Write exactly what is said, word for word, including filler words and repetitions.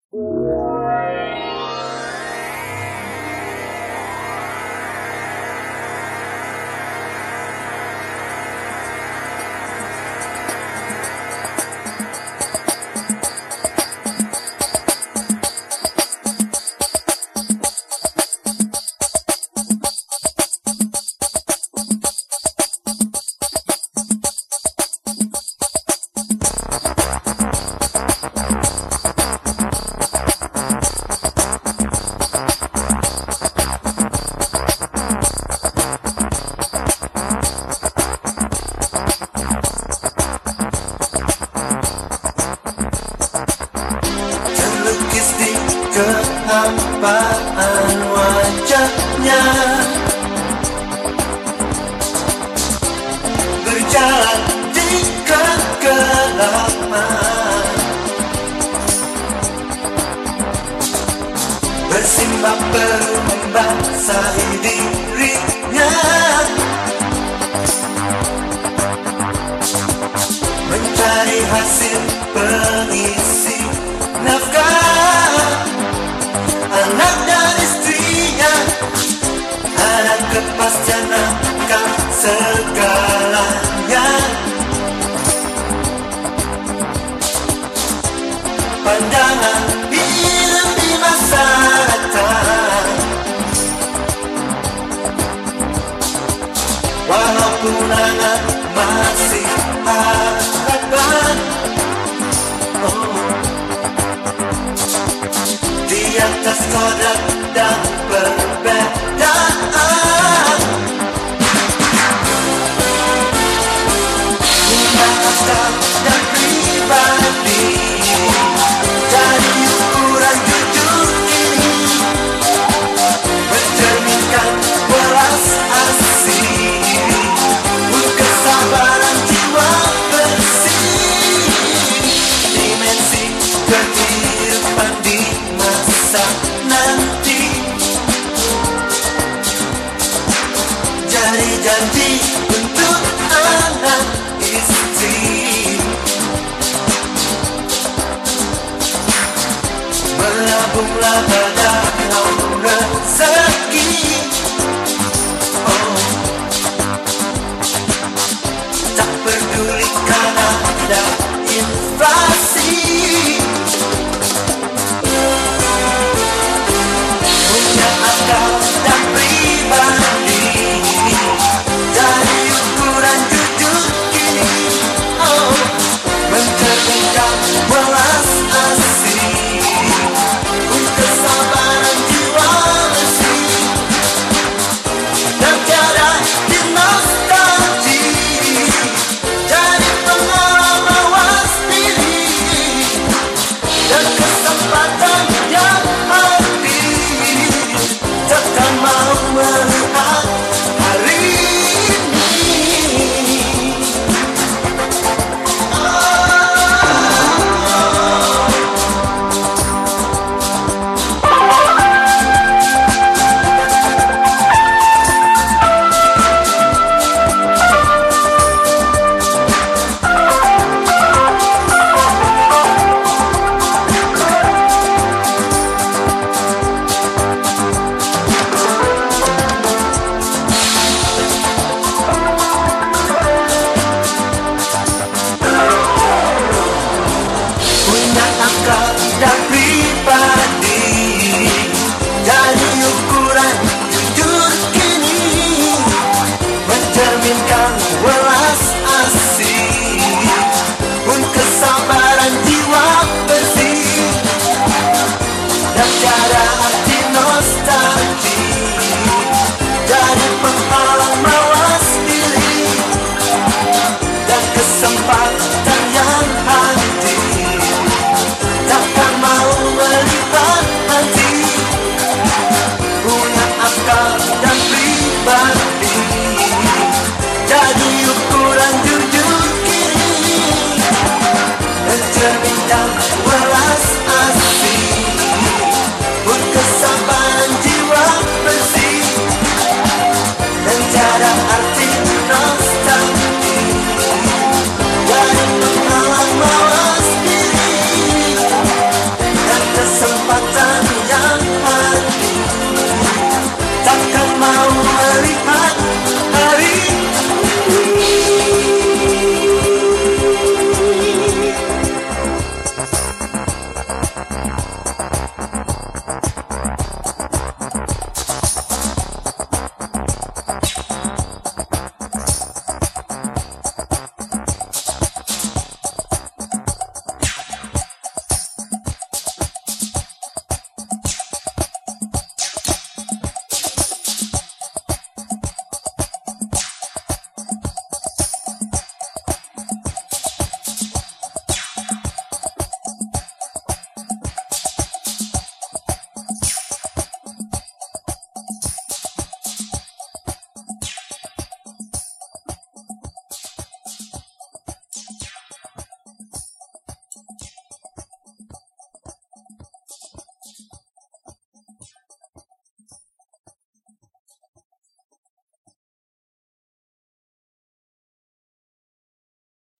Terlukis di kehampaan wajahnya, berjalan di kegelapan, bersimbah membasahi dirinya, mencari hasil pengisi nafkah anak dan istrinya. Anak kepastian akan segalanya. Pandangan hidup di masa datang, walaupun anak masih harapan. Oh, di atas kodrat dan perbedaan, punya asal dan pribadi, dari ukuran jujur ini mencerminkan welas asih, kesabaran jiwa bersih, dimensi kehidupan di masa nanti. Jadi janji untuk anak istri, menabunglah pada laut rezeki. Oh, tak peduli karena ada inflasi, punya akal dan pribadi, dari ukuran jujur ini. Oh, mencerminkan welas asih, kesabaran jiwa bersih, dan tiada nostalgi, jadi pengalaman was diri, dan kesempatan yang hadir, takkan mau melihat hari ini. Punya akal dan pribadi, dari ukuran jujur kini, mencerminkan welas asih, pun kesabaran jiwa bersih, dan cara